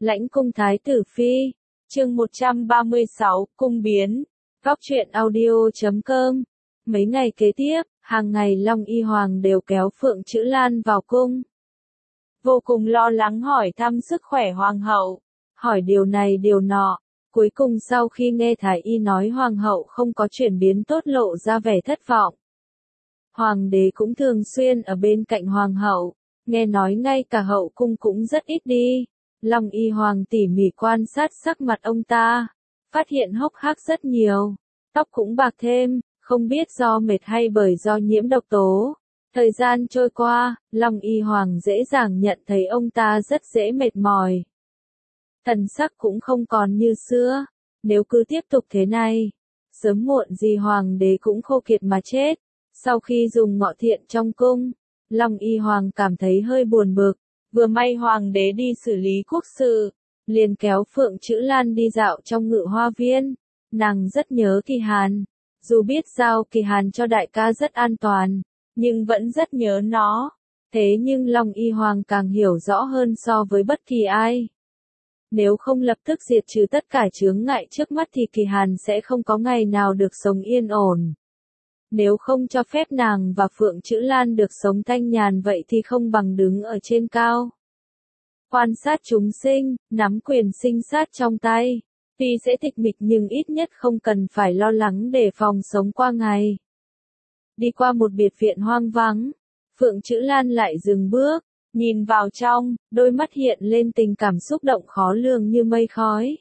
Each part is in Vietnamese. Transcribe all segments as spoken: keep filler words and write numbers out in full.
Lãnh cung thái tử phi, chương một trăm ba mươi sáu, cung biến, góc truyện audio chấm com. Mấy ngày kế tiếp, hàng ngày Long Y Hoàng đều kéo Phượng Chữ Lan vào cung. Vô cùng lo lắng hỏi thăm sức khỏe hoàng hậu, hỏi điều này điều nọ. Cuối cùng sau khi nghe Thái Y nói hoàng hậu không có chuyển biến tốt lộ ra vẻ thất vọng. Hoàng đế cũng thường xuyên ở bên cạnh hoàng hậu, nghe nói ngay cả hậu cung cũng rất ít đi. Long Y Hoàng tỉ mỉ quan sát sắc mặt ông ta, phát hiện hốc hác rất nhiều, tóc cũng bạc thêm, không biết do mệt hay bởi do nhiễm độc tố. Thời gian trôi qua, Long Y Hoàng dễ dàng nhận thấy ông ta rất dễ mệt mỏi. Thần sắc cũng không còn như xưa, nếu cứ tiếp tục thế này, sớm muộn gì hoàng đế cũng khô kiệt mà chết. Sau khi dùng ngọ thiện trong cung, Long Y Hoàng cảm thấy hơi buồn bực, vừa may hoàng đế đi xử lý quốc sự, liền kéo Phượng Chữ Lan đi dạo trong Ngự Hoa Viên. Nàng rất nhớ Kỳ Hàn, dù biết giao Kỳ Hàn cho đại ca rất an toàn, nhưng vẫn rất nhớ nó. Thế nhưng Long Y Hoàng càng hiểu rõ hơn so với bất kỳ ai. Nếu không lập tức diệt trừ tất cả chướng ngại trước mắt thì Kỳ Hàn sẽ không có ngày nào được sống yên ổn. Nếu không cho phép nàng và Phượng Chữ Lan được sống thanh nhàn vậy thì không bằng đứng ở trên cao. Quan sát chúng sinh, nắm quyền sinh sát trong tay. Tuy sẽ tịch mịch nhưng ít nhất không cần phải lo lắng để phòng sống qua ngày. Đi qua một biệt viện hoang vắng, Phượng Chữ Lan lại dừng bước, nhìn vào trong, đôi mắt hiện lên tình cảm xúc động khó lường như mây khói.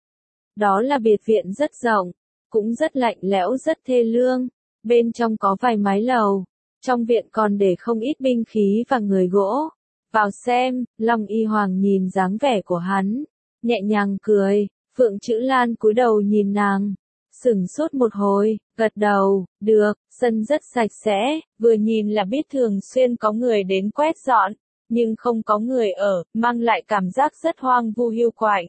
Đó là biệt viện rất rộng, cũng rất lạnh lẽo rất thê lương. Bên trong có vài mái lầu, trong viện còn để không ít binh khí và người gỗ. Vào xem, Long Y Hoàng nhìn dáng vẻ của hắn, nhẹ nhàng cười. Phượng Chữ Lan cúi đầu nhìn nàng, sửng sốt một hồi, gật đầu, được, sân rất sạch sẽ, vừa nhìn là biết thường xuyên có người đến quét dọn, nhưng không có người ở, mang lại cảm giác rất hoang vu hiu quạnh.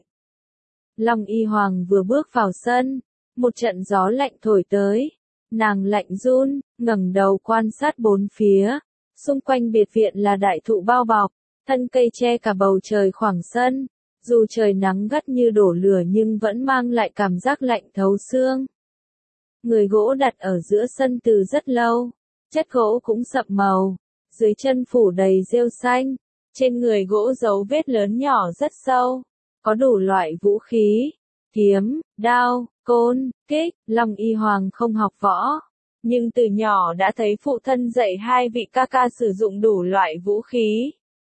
Long Y Hoàng vừa bước vào sân, một trận gió lạnh thổi tới. Nàng lạnh run, ngẩng đầu quan sát bốn phía, xung quanh biệt viện là đại thụ bao bọc, thân cây che cả bầu trời khoảng sân, dù trời nắng gắt như đổ lửa nhưng vẫn mang lại cảm giác lạnh thấu xương. Người gỗ đặt ở giữa sân từ rất lâu, chất gỗ cũng sậm màu, dưới chân phủ đầy rêu xanh, trên người gỗ dấu vết lớn nhỏ rất sâu, có đủ loại vũ khí, kiếm, đao, côn, kích. Long Y Hoàng không học võ, nhưng từ nhỏ đã thấy phụ thân dạy hai vị ca ca sử dụng đủ loại vũ khí.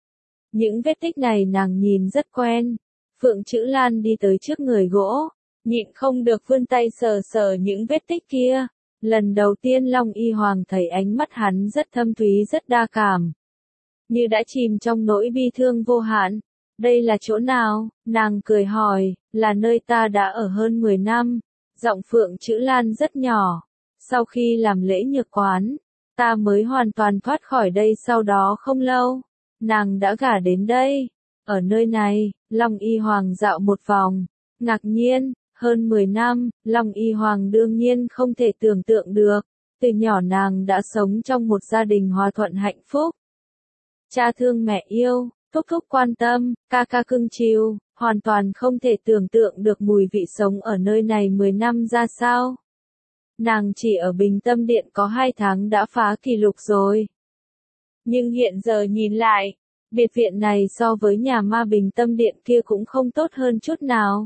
Những vết tích này nàng nhìn rất quen. Phượng Chữ Lan đi tới trước người gỗ, nhịn không được vươn tay sờ sờ những vết tích kia. Lần đầu tiên Long Y Hoàng thấy ánh mắt hắn rất thâm thúy rất đa cảm, như đã chìm trong nỗi bi thương vô hạn. Đây là chỗ nào? Nàng cười hỏi, là nơi ta đã ở hơn mười năm. Giọng Phượng Chữ Lan rất nhỏ. Sau khi làm lễ nhược quán, ta mới hoàn toàn thoát khỏi đây sau đó không lâu. Nàng đã gả đến đây. Ở nơi này, Long Y Hoàng dạo một vòng. Ngạc nhiên, hơn mười năm, Long Y Hoàng đương nhiên không thể tưởng tượng được. Từ nhỏ nàng đã sống trong một gia đình hòa thuận hạnh phúc. Cha thương mẹ yêu, thúc thúc quan tâm, ca ca cưng chiều, hoàn toàn không thể tưởng tượng được mùi vị sống ở nơi này mười năm ra sao. Nàng chỉ ở Bình Tâm Điện có hai tháng đã phá kỷ lục rồi. Nhưng hiện giờ nhìn lại, biệt viện này so với nhà ma Bình Tâm Điện kia cũng không tốt hơn chút nào.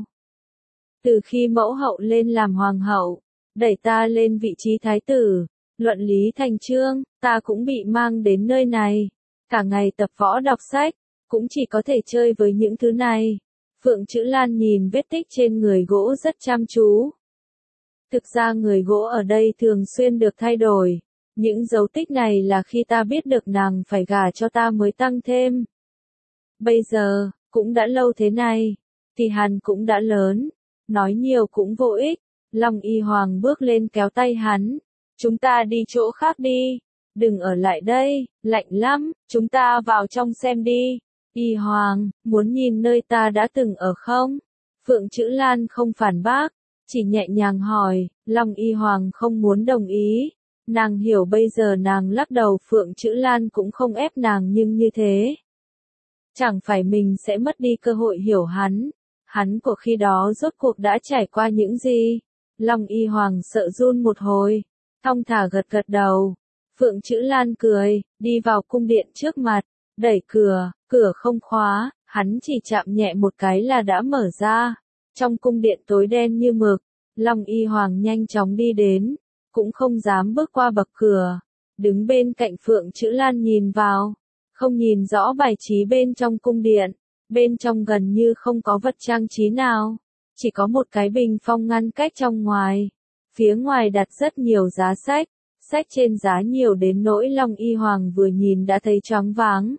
Từ khi mẫu hậu lên làm hoàng hậu, đẩy ta lên vị trí thái tử, luận lý thành chương, ta cũng bị mang đến nơi này. Cả ngày tập võ đọc sách, cũng chỉ có thể chơi với những thứ này. Phượng Chữ Lan nhìn vết tích trên người gỗ rất chăm chú. Thực ra người gỗ ở đây thường xuyên được thay đổi. Những dấu tích này là khi ta biết được nàng phải gả cho ta mới tăng thêm. Bây giờ, cũng đã lâu thế này, thì Hàn cũng đã lớn, nói nhiều cũng vô ích. Long Y Hoàng bước lên kéo tay hắn. Chúng ta đi chỗ khác đi, đừng ở lại đây, lạnh lắm, chúng ta vào trong xem đi. Y Hoàng, muốn nhìn nơi ta đã từng ở không? Phượng Chữ Lan không phản bác, chỉ nhẹ nhàng hỏi. Long Y Hoàng không muốn đồng ý. Nàng hiểu bây giờ nàng lắc đầu Phượng Chữ Lan cũng không ép nàng nhưng như thế. Chẳng phải mình sẽ mất đi cơ hội hiểu hắn. Hắn của khi đó rốt cuộc đã trải qua những gì? Long Y Hoàng sợ run một hồi, thong thả gật gật đầu. Phượng Chữ Lan cười, đi vào cung điện trước mặt, đẩy cửa, cửa không khóa, hắn chỉ chạm nhẹ một cái là đã mở ra. Trong cung điện tối đen như mực, Long Y Hoàng nhanh chóng đi đến, cũng không dám bước qua bậc cửa, đứng bên cạnh Phượng Chữ Lan nhìn vào, không nhìn rõ bài trí bên trong cung điện, bên trong gần như không có vật trang trí nào, chỉ có một cái bình phong ngăn cách trong ngoài, phía ngoài đặt rất nhiều giá sách, sách trên giá nhiều đến nỗi Long Y Hoàng vừa nhìn đã thấy choáng váng.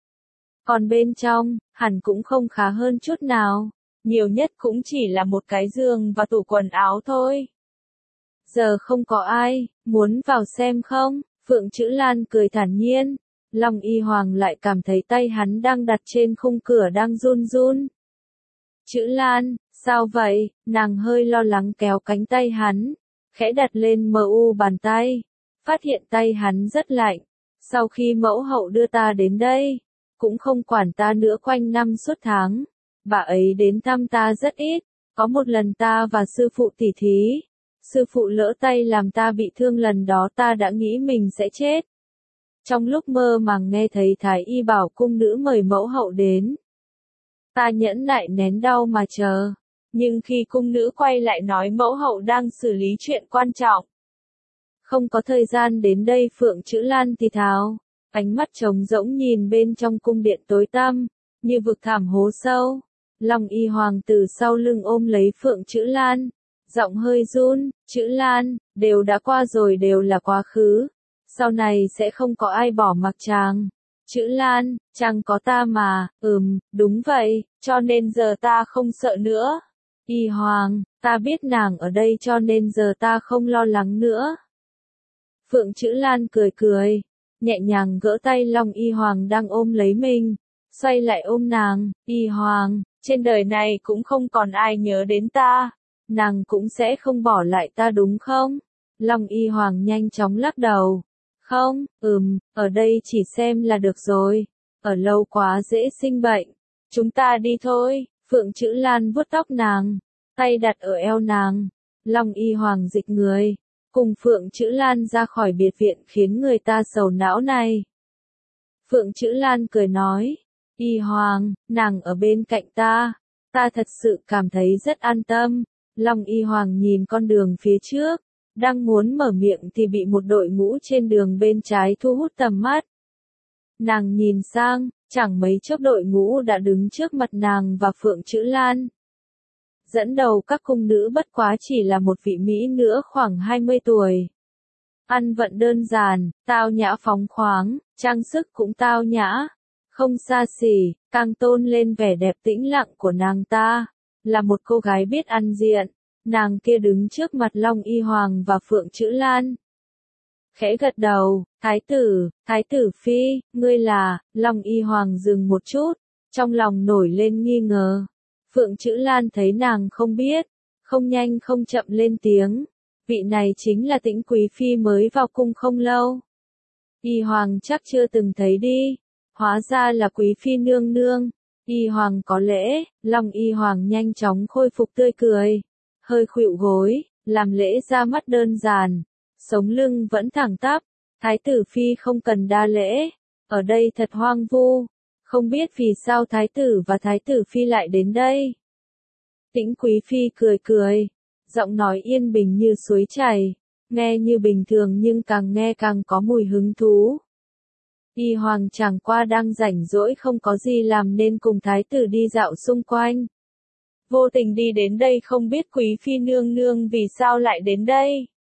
Còn bên trong, hẳn cũng không khá hơn chút nào, nhiều nhất cũng chỉ là một cái giường và tủ quần áo thôi. Giờ không có ai, muốn vào xem không? Phượng Chữ Lan cười thản nhiên. Long Y Hoàng lại cảm thấy tay hắn đang đặt trên khung cửa đang run run. Chữ Lan, sao vậy? Nàng hơi lo lắng kéo cánh tay hắn, khẽ đặt lên mờ u bàn tay, phát hiện tay hắn rất lạnh. Sau khi mẫu hậu đưa ta đến đây, cũng không quản ta nữa quanh năm suốt tháng. Bà ấy đến thăm ta rất ít, có một lần ta và sư phụ tỉ thí. Sư phụ lỡ tay làm ta bị thương, lần đó ta đã nghĩ mình sẽ chết. Trong lúc mơ màng nghe thấy Thái Y bảo cung nữ mời mẫu hậu đến. Ta nhẫn nại nén đau mà chờ. Nhưng khi cung nữ quay lại nói mẫu hậu đang xử lý chuyện quan trọng, không có thời gian đến đây. Phượng Chữ Lan thì thào, ánh mắt trống rỗng nhìn bên trong cung điện tối tăm, như vực thẳm hố sâu. Long Y Hoàng từ sau lưng ôm lấy Phượng Chữ Lan, giọng hơi run, Chữ Lan, đều đã qua rồi, đều là quá khứ. Sau này sẽ không có ai bỏ mặc chàng. Chữ Lan, chàng có ta mà, ừm, đúng vậy, cho nên giờ ta không sợ nữa. Y Hoàng, ta biết nàng ở đây cho nên giờ ta không lo lắng nữa. Phượng Chữ Lan cười cười, nhẹ nhàng gỡ tay Long Y Hoàng đang ôm lấy mình, xoay lại ôm nàng. Y Hoàng, trên đời này cũng không còn ai nhớ đến ta, nàng cũng sẽ không bỏ lại ta đúng không? Long Y Hoàng nhanh chóng lắc đầu. Không, ừm, ở đây chỉ xem là được rồi, ở lâu quá dễ sinh bệnh. Chúng ta đi thôi. Phượng Chữ Lan vuốt tóc nàng, tay đặt ở eo nàng. Long Y Hoàng dịch người, cùng Phượng Chữ Lan ra khỏi biệt viện khiến người ta sầu não này. Phượng Chữ Lan cười nói, Y Hoàng, nàng ở bên cạnh ta, ta thật sự cảm thấy rất an tâm. Long Y Hoàng nhìn con đường phía trước, đang muốn mở miệng thì bị một đội ngũ trên đường bên trái thu hút tầm mắt. Nàng nhìn sang, chẳng mấy chốc đội ngũ đã đứng trước mặt nàng và Phượng Chữ Lan. Dẫn đầu các cung nữ bất quá chỉ là một vị mỹ nữ khoảng hai mươi tuổi. Ăn vận đơn giản, tao nhã phóng khoáng, trang sức cũng tao nhã, không xa xỉ, càng tôn lên vẻ đẹp tĩnh lặng của nàng ta, là một cô gái biết ăn diện. Nàng kia đứng trước mặt Long Y Hoàng và Phượng Chữ Lan, khẽ gật đầu. Thái tử, Thái tử Phi, ngươi là? Long Y Hoàng dừng một chút, trong lòng nổi lên nghi ngờ. Phượng Chữ Lan thấy nàng không biết, không nhanh không chậm lên tiếng, vị này chính là Tĩnh Quý Phi mới vào cung không lâu. Y Hoàng chắc chưa từng thấy đi, hóa ra là Quý Phi nương nương. Y Hoàng có lễ. Long Y Hoàng nhanh chóng khôi phục tươi cười, hơi khuỵu gối, làm lễ ra mắt đơn giản, sống lưng vẫn thẳng tắp. Thái tử Phi không cần đa lễ, ở đây thật hoang vu, không biết vì sao Thái tử và Thái tử Phi lại đến đây. Tĩnh Quý Phi cười cười, giọng nói yên bình như suối chảy, nghe như bình thường nhưng càng nghe càng có mùi hứng thú. Y Hoàng chẳng qua đang rảnh rỗi không có gì làm nên cùng Thái tử đi dạo xung quanh. Vô tình đi đến đây, không biết Quý Phi nương nương vì sao lại đến đây.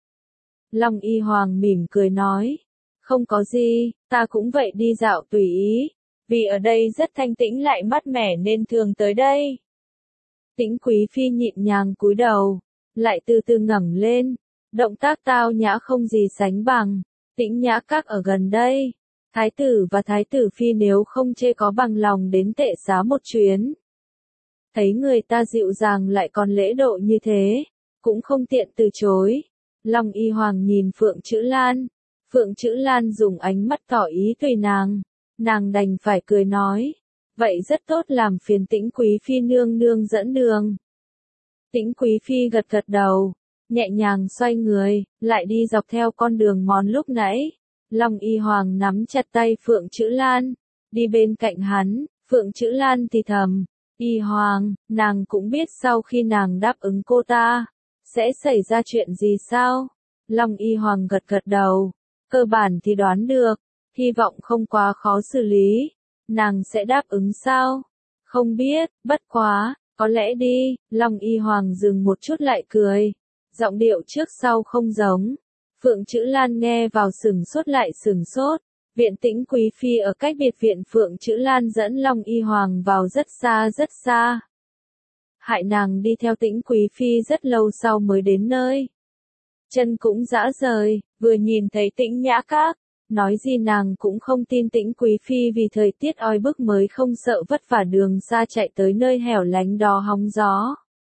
Long Y Hoàng mỉm cười nói, không có gì, ta cũng vậy, đi dạo tùy ý, vì ở đây rất thanh tĩnh lại mát mẻ nên thường tới đây. Tĩnh Quý Phi nhịn nhàng cúi đầu, lại từ từ ngẩng lên, động tác tao nhã không gì sánh bằng. Tĩnh Nhã Các ở gần đây, Thái tử và Thái tử Phi nếu không chê có bằng lòng đến tệ xá một chuyến. Thấy người ta dịu dàng lại còn lễ độ như thế, cũng không tiện từ chối. Long Y Hoàng nhìn Phượng Chữ Lan, Phượng Chữ Lan dùng ánh mắt tỏ ý tùy nàng, nàng đành phải cười nói, vậy rất tốt, làm phiền Tĩnh Quý Phi nương nương dẫn đường. Tĩnh Quý Phi gật gật đầu, nhẹ nhàng xoay người, lại đi dọc theo con đường mòn lúc nãy. Long Y Hoàng nắm chặt tay Phượng Chữ Lan, đi bên cạnh hắn, Phượng Chữ Lan thì thầm, Y Hoàng, nàng cũng biết sau khi nàng đáp ứng cô ta, sẽ xảy ra chuyện gì sao? Long Y Hoàng gật gật đầu, cơ bản thì đoán được, hy vọng không quá khó xử lý. Nàng sẽ đáp ứng sao? Không biết, bất quá, có lẽ đi. Long Y Hoàng dừng một chút lại cười, giọng điệu trước sau không giống. Phượng Chữ Lan nghe vào sừng sốt lại sừng sốt. Viện Tĩnh Quý Phi ở cách biệt viện Phượng Chữ Lan dẫn Long Y Hoàng vào rất xa rất xa. Hại nàng đi theo Tĩnh Quý Phi rất lâu sau mới đến nơi. Chân cũng dã rời, vừa nhìn thấy Tĩnh Nhã Các, nói gì nàng cũng không tin Tĩnh Quý Phi vì thời tiết oi bức mới không sợ vất vả đường xa chạy tới nơi hẻo lánh đó hóng gió.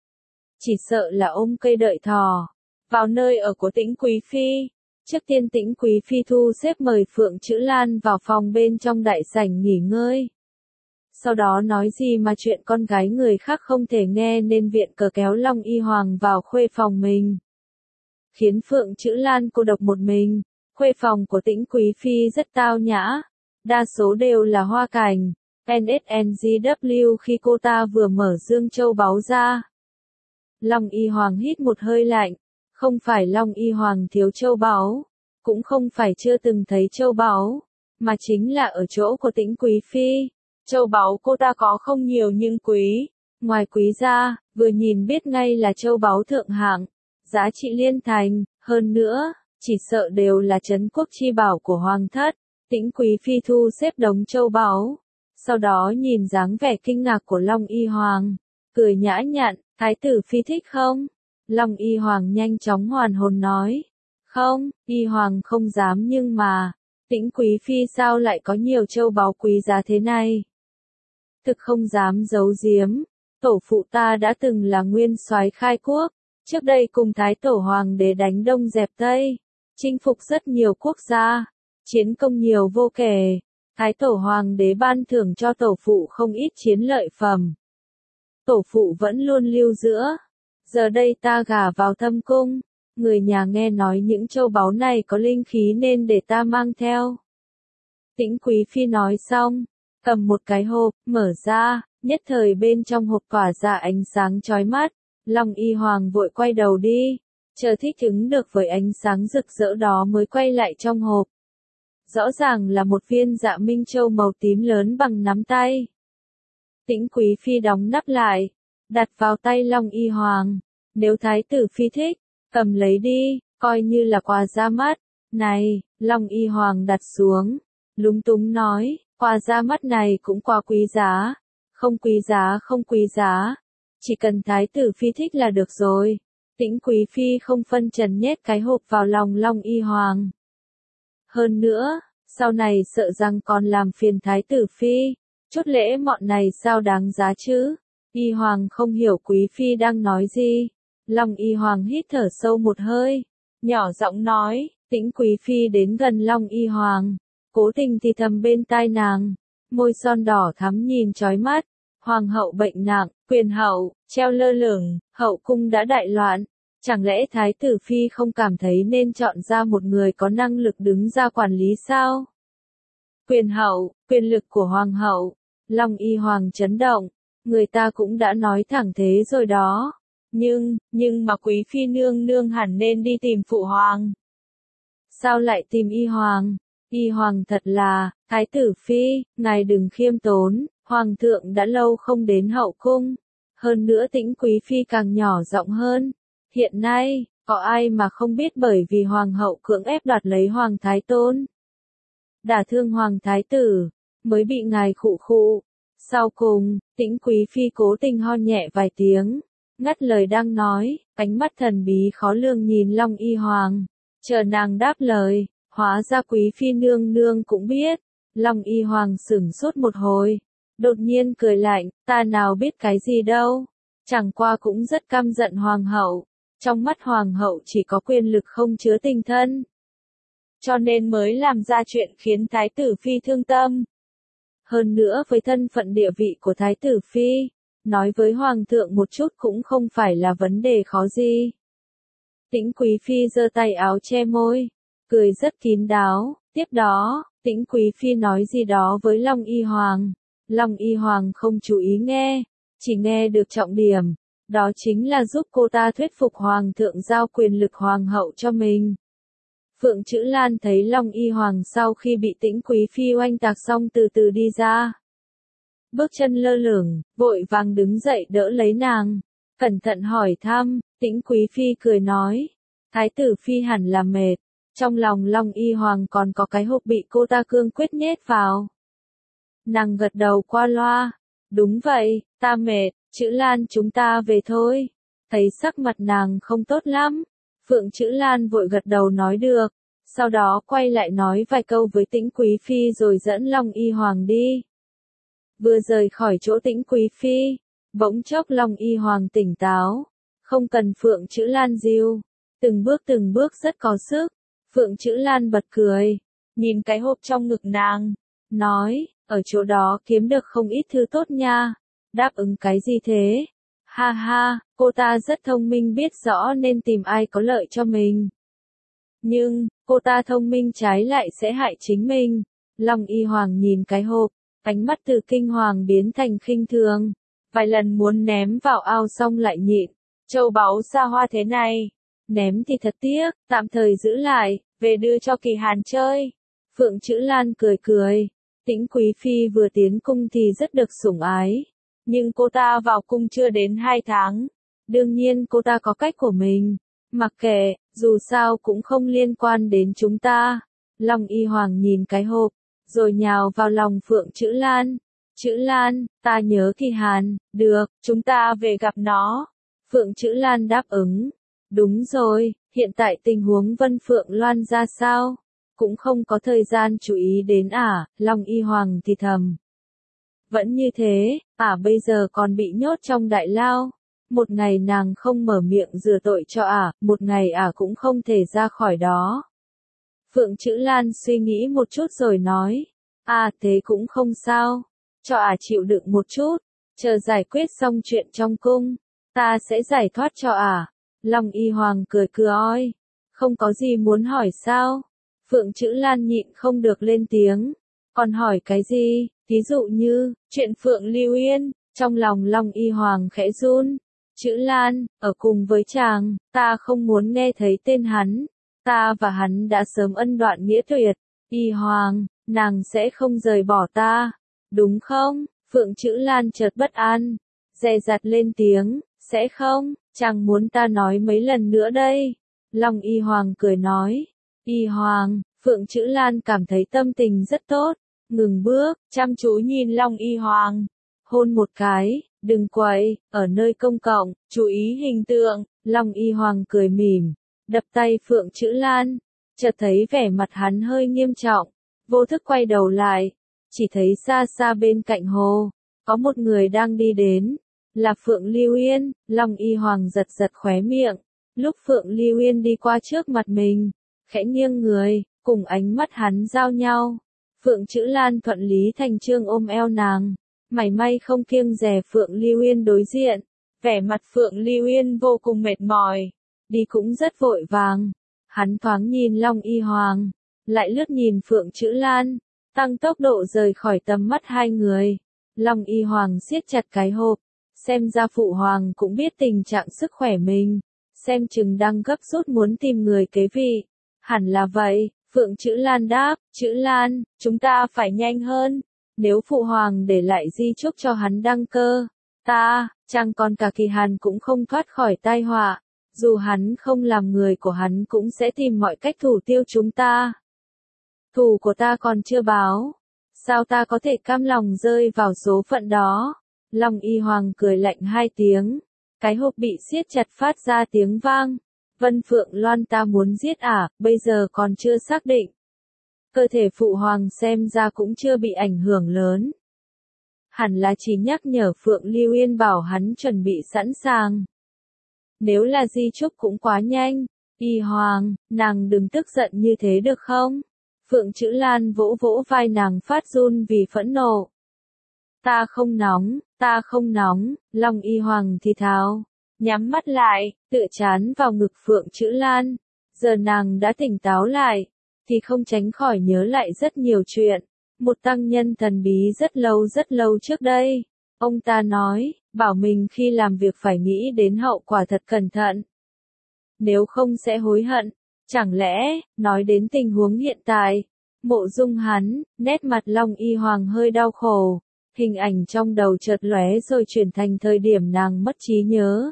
Chỉ sợ là ôm cây đợi thỏ. Vào nơi ở của Tĩnh Quý Phi, trước tiên Tĩnh Quý Phi thu xếp mời Phượng Chữ Lan vào phòng bên trong đại sảnh nghỉ ngơi. Sau đó nói gì mà chuyện con gái người khác không thể nghe nên viện cờ kéo Long Y Hoàng vào khuê phòng mình. Khiến Phượng Chữ Lan cô độc một mình. Khuê phòng của Tĩnh Quý Phi rất tao nhã, đa số đều là hoa cảnh, en ét en giê vê khi cô ta vừa mở dương châu báu ra. Long Y Hoàng hít một hơi lạnh, không phải Long Y Hoàng thiếu châu báu, cũng không phải chưa từng thấy châu báu, mà chính là ở chỗ của Tĩnh Quý Phi. Châu báu cô ta có không nhiều nhưng quý, ngoài quý ra, vừa nhìn biết ngay là châu báu thượng hạng, giá trị liên thành, hơn nữa. Chỉ sợ đều là trấn quốc chi bảo của hoàng thất. Tĩnh Quý Phi thu xếp đống châu báu, sau đó nhìn dáng vẻ kinh ngạc của Long Y Hoàng, cười nhã nhặn, thái tử phi thích không? Long Y Hoàng nhanh chóng hoàn hồn nói, không, Y Hoàng không dám, nhưng mà, Tĩnh Quý Phi sao lại có nhiều châu báu quý giá thế này? Thực không dám giấu giếm, tổ phụ ta đã từng là nguyên soái khai quốc, trước đây cùng thái tổ hoàng đế đánh Đông dẹp Tây. Chinh phục rất nhiều quốc gia, chiến công nhiều vô kể, thái tổ hoàng đế ban thưởng cho tổ phụ không ít chiến lợi phẩm. Tổ phụ vẫn luôn lưu giữa, giờ đây ta gả vào thâm cung, người nhà nghe nói những châu báu này có linh khí nên để ta mang theo. Tĩnh Quý Phi nói xong, cầm một cái hộp, mở ra, nhất thời bên trong hộp tỏa ra ánh sáng chói mắt, Long Y Hoàng vội quay đầu đi. Chờ thích ứng được với ánh sáng rực rỡ đó mới quay lại trong hộp. Rõ ràng là một viên Dạ Minh Châu màu tím lớn bằng nắm tay. Tĩnh Quý Phi đóng nắp lại, đặt vào tay Long Y Hoàng. Nếu thái tử phi thích, cầm lấy đi, coi như là quà ra mắt. Này, Long Y Hoàng đặt xuống, lúng túng nói, quà ra mắt này cũng quá quý giá. Không quý giá, không quý giá. Chỉ cần thái tử phi thích là được rồi. Tĩnh Quý Phi không phân trần nhét cái hộp vào lòng Long Y Hoàng. Hơn nữa, sau này sợ rằng còn làm phiền thái tử Phi, chút lễ mọn này sao đáng giá chứ? Y Hoàng không hiểu Quý Phi đang nói gì. Long Y Hoàng hít thở sâu một hơi, nhỏ giọng nói, Tĩnh Quý Phi đến gần Long Y Hoàng, cố tình thì thầm bên tai nàng, môi son đỏ thắm nhìn chói mắt. Hoàng hậu bệnh nặng, quyền hậu, treo lơ lửng, hậu cung đã đại loạn. Chẳng lẽ thái tử phi không cảm thấy nên chọn ra một người có năng lực đứng ra quản lý sao? Quyền hậu, quyền lực của hoàng hậu. Long Y Hoàng chấn động, người ta cũng đã nói thẳng thế rồi đó. Nhưng, nhưng mà quý phi nương nương hẳn nên đi tìm phụ hoàng. Sao lại tìm Y Hoàng? Y Hoàng thật là, thái tử phi, ngài đừng khiêm tốn. Hoàng thượng đã lâu không đến hậu cung, hơn nữa Tĩnh Quý Phi càng nhỏ giọng hơn. Hiện nay, có ai mà không biết bởi vì Hoàng hậu cưỡng ép đoạt lấy Hoàng Thái Tôn. Đả thương Hoàng Thái Tử, mới bị ngài khụ khụ. Sau cùng, Tĩnh Quý Phi cố tình ho nhẹ vài tiếng, ngắt lời đang nói, ánh mắt thần bí khó lường nhìn Long Y Hoàng. Chờ nàng đáp lời, hóa ra Quý Phi nương nương cũng biết. Long Y Hoàng sửng sốt một hồi. Đột nhiên cười lạnh, ta nào biết cái gì đâu, chẳng qua cũng rất căm giận hoàng hậu, trong mắt hoàng hậu chỉ có quyền lực không chứa tình thân. Cho nên mới làm ra chuyện khiến thái tử phi thương tâm. Hơn nữa với thân phận địa vị của Thái tử Phi, nói với Hoàng thượng một chút cũng không phải là vấn đề khó gì. Tĩnh Quý Phi giơ tay áo che môi, cười rất kín đáo, tiếp đó, Tĩnh Quý Phi nói gì đó với Long Y Hoàng. Long Y Hoàng không chú ý nghe, chỉ nghe được trọng điểm, đó chính là giúp cô ta thuyết phục Hoàng thượng giao quyền lực Hoàng hậu cho mình. Phượng Chữ Lan thấy Long Y Hoàng sau khi bị Tĩnh Quý Phi oanh tạc xong từ từ đi ra. Bước chân lơ lửng, vội vàng đứng dậy đỡ lấy nàng, cẩn thận hỏi thăm, Tĩnh Quý Phi cười nói, Thái tử Phi hẳn là mệt, trong lòng Long Y Hoàng còn có cái hộp bị cô ta cương quyết nhét vào. Nàng gật đầu qua loa, đúng vậy, ta mệt, Chữ Lan chúng ta về thôi. Thấy sắc mặt nàng không tốt lắm, Phượng Chữ Lan vội gật đầu nói được, sau đó quay lại nói vài câu với Tĩnh Quý Phi rồi dẫn Long Y Hoàng đi. Vừa rời khỏi chỗ Tĩnh Quý Phi, bỗng chốc Long Y Hoàng tỉnh táo, không cần Phượng Chữ Lan dìu, từng bước từng bước rất có sức. Phượng Chữ Lan bật cười, nhìn cái hộp trong ngực nàng, nói, ở chỗ đó kiếm được không ít thứ tốt nha, đáp ứng cái gì thế? Ha ha, cô ta rất thông minh biết rõ nên tìm ai có lợi cho mình. Nhưng, cô ta thông minh trái lại sẽ hại chính mình. Long Y Hoàng nhìn cái hộp, ánh mắt từ kinh hoàng biến thành khinh thường. Vài lần muốn ném vào ao xong lại nhịn. Châu báu xa hoa thế này, ném thì thật tiếc, tạm thời giữ lại, về đưa cho Kỳ Hàn chơi. Phượng Chữ Lan cười cười. Tĩnh Quý Phi vừa tiến cung thì rất được sủng ái. Nhưng cô ta vào cung chưa đến hai tháng. Đương nhiên cô ta có cách của mình. Mặc kệ, dù sao cũng không liên quan đến chúng ta. Long Y Hoàng nhìn cái hộp, rồi nhào vào lòng Phượng Chữ Lan. Chữ Lan, ta nhớ Kỳ Hàn, được, chúng ta về gặp nó. Phượng Chữ Lan đáp ứng. Đúng rồi, hiện tại tình huống Vân Phượng Loan ra sao? Cũng không có thời gian chú ý đến à, Long Y Hoàng thì thầm. Vẫn như thế, à bây giờ còn bị nhốt trong đại lao. Một ngày nàng không mở miệng rửa tội cho ả, à, một ngày ả à cũng không thể ra khỏi đó. Phượng Chữ Lan suy nghĩ một chút rồi nói, à thế cũng không sao, cho ả à chịu đựng một chút, chờ giải quyết xong chuyện trong cung, ta sẽ giải thoát cho ả. À. Long Y Hoàng cười cười, không có gì muốn hỏi sao? Phượng Chữ Lan nhịn không được lên tiếng, còn hỏi cái gì, thí dụ như, chuyện Phượng Lưu Yên, trong lòng Long Y Hoàng khẽ run. Chữ Lan, ở cùng với chàng, ta không muốn nghe thấy tên hắn, ta và hắn đã sớm ân đoạn nghĩa tuyệt. Y Hoàng, nàng sẽ không rời bỏ ta, đúng không? Phượng Chữ Lan chợt bất an, dè dặt lên tiếng, sẽ không, chàng muốn ta nói mấy lần nữa đây. Long Y Hoàng cười nói, Y Hoàng, Phượng Chữ Lan cảm thấy tâm tình rất tốt, ngừng bước, chăm chú nhìn Long Y Hoàng, hôn một cái, đừng quậy, ở nơi công cộng, chú ý hình tượng. Long Y Hoàng cười mỉm, đập tay Phượng Chữ Lan, chợt thấy vẻ mặt hắn hơi nghiêm trọng, vô thức quay đầu lại, chỉ thấy xa xa bên cạnh hồ, có một người đang đi đến, là Phượng Lưu Yên. Long Y Hoàng giật giật khóe miệng, lúc Phượng Lưu Yên đi qua trước mặt mình, khẽ nghiêng người, cùng ánh mắt hắn giao nhau. Phượng Chữ Lan thuận lý thành chương ôm eo nàng, mảy may không kiêng dè Phượng Lưu Yên đối diện, vẻ mặt Phượng Lưu Yên vô cùng mệt mỏi, đi cũng rất vội vàng. Hắn thoáng nhìn Long Y Hoàng, lại lướt nhìn Phượng Chữ Lan, tăng tốc độ rời khỏi tầm mắt hai người. Long Y Hoàng siết chặt cái hộp, xem ra phụ hoàng cũng biết tình trạng sức khỏe mình, xem chừng đang gấp rút muốn tìm người kế vị. Hẳn là vậy, Phượng Chữ Lan đáp, Chữ Lan, chúng ta phải nhanh hơn, nếu phụ hoàng để lại di chúc cho hắn đăng cơ, ta, chẳng còn cả Kỳ Hàn cũng không thoát khỏi tai họa, dù hắn không làm người của hắn cũng sẽ tìm mọi cách thủ tiêu chúng ta. Thù của ta còn chưa báo, sao ta có thể cam lòng rơi vào số phận đó? Long Y Hoàng cười lạnh hai tiếng, cái hộp bị siết chặt phát ra tiếng vang. Vân Phượng Loan ta muốn giết ả, à, bây giờ còn chưa xác định. Cơ thể phụ hoàng xem ra cũng chưa bị ảnh hưởng lớn. Hẳn là chỉ nhắc nhở Phượng Lưu Yên bảo hắn chuẩn bị sẵn sàng. Nếu là di chúc cũng quá nhanh. Y Hoàng, nàng đừng tức giận như thế được không? Phượng Chữ Lan vỗ vỗ vai nàng phát run vì phẫn nộ. Ta không nóng, ta không nóng, Long Y Hoàng thì thào, nhắm mắt lại, tựa chán vào ngực Phượng Chữ Lan. Giờ nàng đã tỉnh táo lại, thì không tránh khỏi nhớ lại rất nhiều chuyện. Một tăng nhân thần bí rất lâu rất lâu trước đây. Ông ta nói, bảo mình khi làm việc phải nghĩ đến hậu quả thật cẩn thận. Nếu không sẽ hối hận. Chẳng lẽ, nói đến tình huống hiện tại, Mộ Dung hắn, nét mặt Long Y Hoàng hơi đau khổ. Hình ảnh trong đầu chợt lóe rồi chuyển thành thời điểm nàng mất trí nhớ.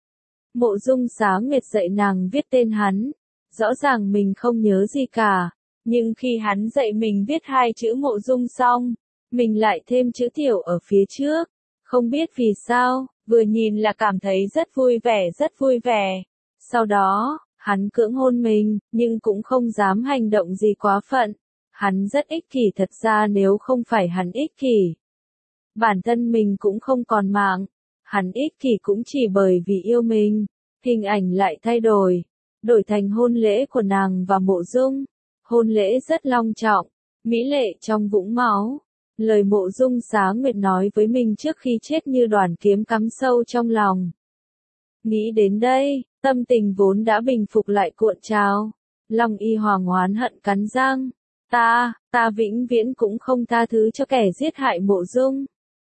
Mộ Dung Xá Nguyệt dạy nàng viết tên hắn. Rõ ràng mình không nhớ gì cả. Nhưng khi hắn dạy mình viết hai chữ Mộ Dung xong, mình lại thêm chữ tiểu ở phía trước. Không biết vì sao, vừa nhìn là cảm thấy rất vui vẻ rất vui vẻ. Sau đó, hắn cưỡng hôn mình, nhưng cũng không dám hành động gì quá phận. Hắn rất ích kỷ, thật ra nếu không phải hắn ích kỷ, bản thân mình cũng không còn mạng. Hắn ích kỷ cũng chỉ bởi vì yêu mình. Hình ảnh lại thay đổi, đổi thành hôn lễ của nàng và Mộ Dung. Hôn lễ rất long trọng, mỹ lệ trong vũng máu. Lời Mộ Dung Xá Nguyệt nói với mình trước khi chết như đoàn kiếm cắm sâu trong lòng. Nghĩ đến đây, tâm tình vốn đã bình phục lại cuộn trào. Long Y Hoàng oán hận cắn răng. Ta, ta vĩnh viễn cũng không tha thứ cho kẻ giết hại Mộ Dung.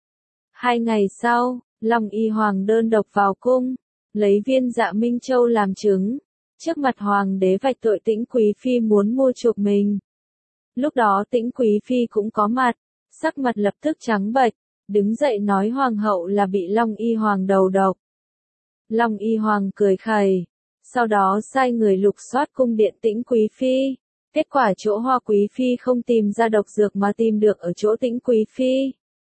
Hai ngày sau, Long Y Hoàng đơn độc vào cung, lấy viên Dạ Minh Châu làm chứng. Trước mặt Hoàng đế vạch tội Tĩnh Quý Phi muốn mua chuộc mình. Lúc đó Tĩnh Quý Phi cũng có mặt, sắc mặt lập tức trắng bệch, đứng dậy nói Hoàng hậu là bị Long Y Hoàng đầu độc. Long Y Hoàng cười khẩy, sau đó sai người lục soát cung điện Tĩnh Quý Phi. Kết quả chỗ Hoa Quý Phi không tìm ra độc dược mà tìm được ở chỗ Tĩnh Quý Phi.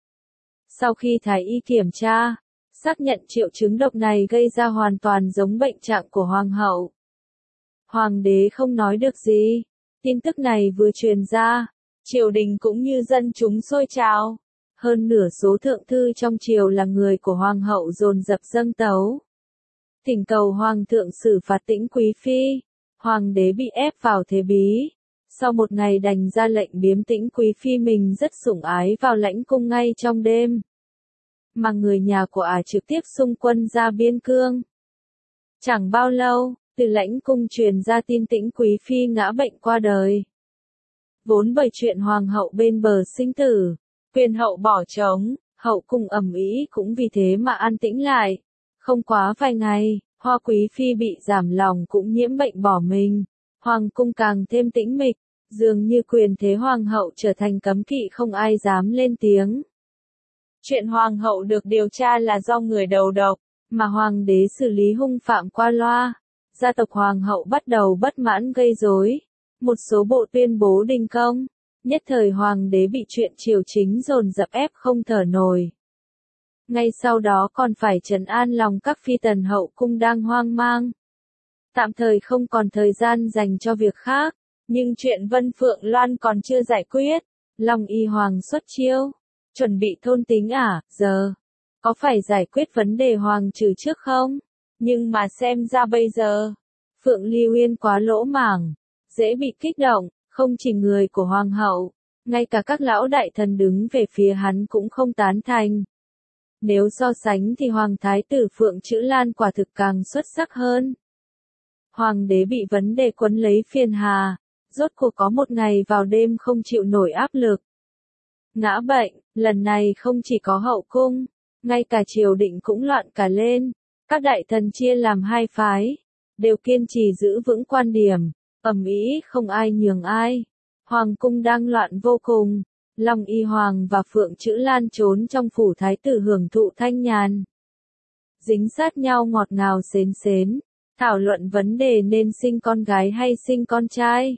Sau khi thái y kiểm tra, xác nhận triệu chứng độc này gây ra hoàn toàn giống bệnh trạng của Hoàng hậu. Hoàng đế không nói được gì. Tin tức này vừa truyền ra, triều đình cũng như dân chúng sôi trào. Hơn nửa số thượng thư trong triều là người của Hoàng hậu dồn dập dâng tấu. Thỉnh cầu Hoàng thượng xử phạt Tĩnh Quý Phi. Hoàng đế bị ép vào thế bí. Sau một ngày đành ra lệnh biếm Tĩnh Quý Phi mình rất sủng ái vào lãnh cung ngay trong đêm. Mà người nhà của ả trực tiếp xung quân ra biên cương. Chẳng bao lâu, từ lãnh cung truyền ra tin Tĩnh Quý Phi ngã bệnh qua đời. Vốn bởi chuyện Hoàng hậu bên bờ sinh tử, quyền hậu bỏ trống, hậu cung ầm ĩ cũng vì thế mà an tĩnh lại. Không quá vài ngày, Hoa Quý Phi bị giảm lòng cũng nhiễm bệnh bỏ mình. Hoàng cung càng thêm tĩnh mịch, dường như quyền thế Hoàng hậu trở thành cấm kỵ không ai dám lên tiếng. Chuyện Hoàng hậu được điều tra là do người đầu độc, mà Hoàng đế xử lý hung phạm qua loa. Gia tộc Hoàng hậu bắt đầu bất mãn gây rối. Một số bộ tuyên bố đình công. Nhất thời Hoàng đế bị chuyện triều chính dồn dập ép không thở nổi. Ngay sau đó còn phải trấn an lòng các phi tần hậu cung đang hoang mang. Tạm thời không còn thời gian dành cho việc khác. Nhưng chuyện Vân Phượng Loan còn chưa giải quyết. Long Y Hoàng xuất chiêu. Chuẩn bị thôn tính à, giờ. Có phải giải quyết vấn đề hoàng trừ trước không? Nhưng mà xem ra bây giờ, Phượng Ly Uyên quá lỗ mảng, dễ bị kích động, không chỉ người của Hoàng hậu, ngay cả các lão đại thần đứng về phía hắn cũng không tán thành. Nếu so sánh thì Hoàng Thái tử Phượng Chữ Lan quả thực càng xuất sắc hơn. Hoàng đế bị vấn đề quấn lấy phiền hà, rốt cuộc có một ngày vào đêm không chịu nổi áp lực. Ngã bệnh, lần này không chỉ có hậu cung, ngay cả triều đình cũng loạn cả lên. Các đại thần chia làm hai phái, đều kiên trì giữ vững quan điểm, ầm ĩ không ai nhường ai. Hoàng cung đang loạn vô cùng, Long Y Hoàng và Phượng Chữ Lan trốn trong phủ thái tử hưởng thụ thanh nhàn. Dính sát nhau ngọt ngào xến xến, thảo luận vấn đề nên sinh con gái hay sinh con trai.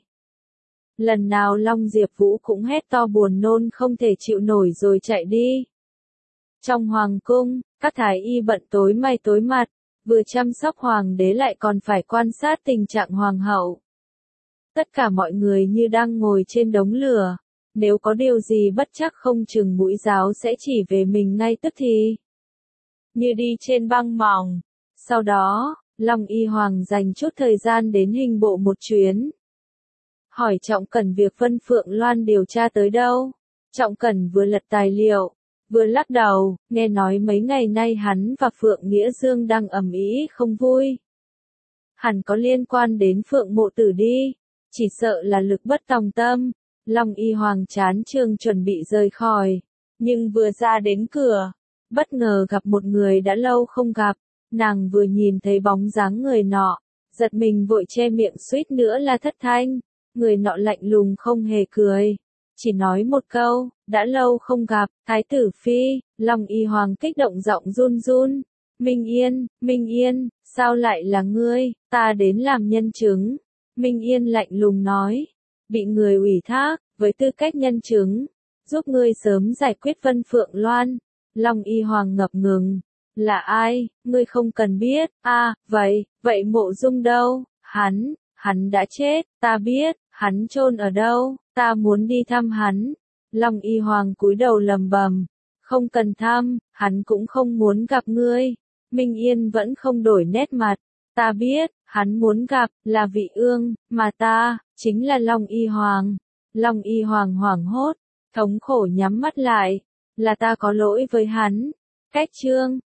Lần nào Long Diệp Vũ cũng hét to buồn nôn không thể chịu nổi rồi chạy đi. Trong hoàng cung, các thái y bận tối mày tối mặt, vừa chăm sóc hoàng đế lại còn phải quan sát tình trạng hoàng hậu. Tất cả mọi người như đang ngồi trên đống lửa, nếu có điều gì bất trắc không chừng mũi giáo sẽ chỉ về mình ngay tức thì. Như đi trên băng mỏng. Sau đó, Long Y Hoàng dành chút thời gian đến hình bộ một chuyến. Hỏi Trọng Cẩn việc Vân Phượng Loan điều tra tới đâu. Trọng Cẩn vừa lật tài liệu, vừa lắc đầu, nghe nói mấy ngày nay hắn và Phượng Nghĩa Dương đang ầm ĩ không vui. Hẳn có liên quan đến Phượng Mộ Tử đi, chỉ sợ là lực bất tòng tâm. Long Y Hoàng chán trường chuẩn bị rời khỏi, nhưng vừa ra đến cửa, bất ngờ gặp một người đã lâu không gặp, nàng vừa nhìn thấy bóng dáng người nọ, giật mình vội che miệng suýt nữa là thất thanh. Người nọ lạnh lùng không hề cười, chỉ nói một câu, đã lâu không gặp, Thái tử phi. Long Y Hoàng kích động giọng run run, Minh Yên, Minh Yên, sao lại là ngươi, ta đến làm nhân chứng. Minh Yên lạnh lùng nói, bị người ủy thác, với tư cách nhân chứng, giúp ngươi sớm giải quyết Vân Phượng Loan. Long Y Hoàng ngập ngừng, là ai, ngươi không cần biết. A, à, vậy, vậy Mộ Dung đâu? Hắn, hắn đã chết, ta biết, hắn chôn ở đâu, ta muốn đi thăm hắn. Long Y Hoàng cúi đầu lầm bầm, không cần thăm, hắn cũng không muốn gặp ngươi. Minh Yên vẫn không đổi nét mặt, ta biết, hắn muốn gặp, là Vị Ương, mà ta, chính là Long Y Hoàng. Long Y Hoàng hoảng hốt, thống khổ nhắm mắt lại, là ta có lỗi với hắn. Cách chương